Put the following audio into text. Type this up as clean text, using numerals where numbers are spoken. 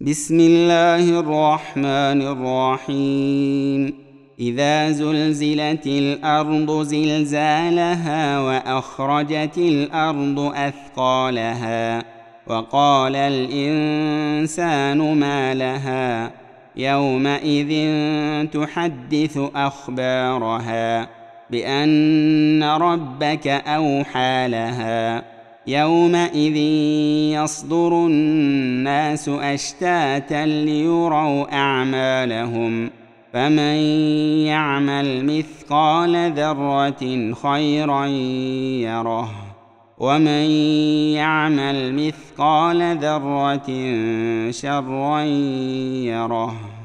بسم الله الرحمن الرحيم. إذا زلزلت الأرض زلزالها وأخرجت الأرض أثقالها وقال الإنسان ما لها يومئذ تحدث أخبارها بأن ربك أوحى لها يومئذ يصدر الناس أشتاتا ليروا أعمالهم فمن يعمل مثقال ذرة خيرا يره ومن يعمل مثقال ذرة شرا يره.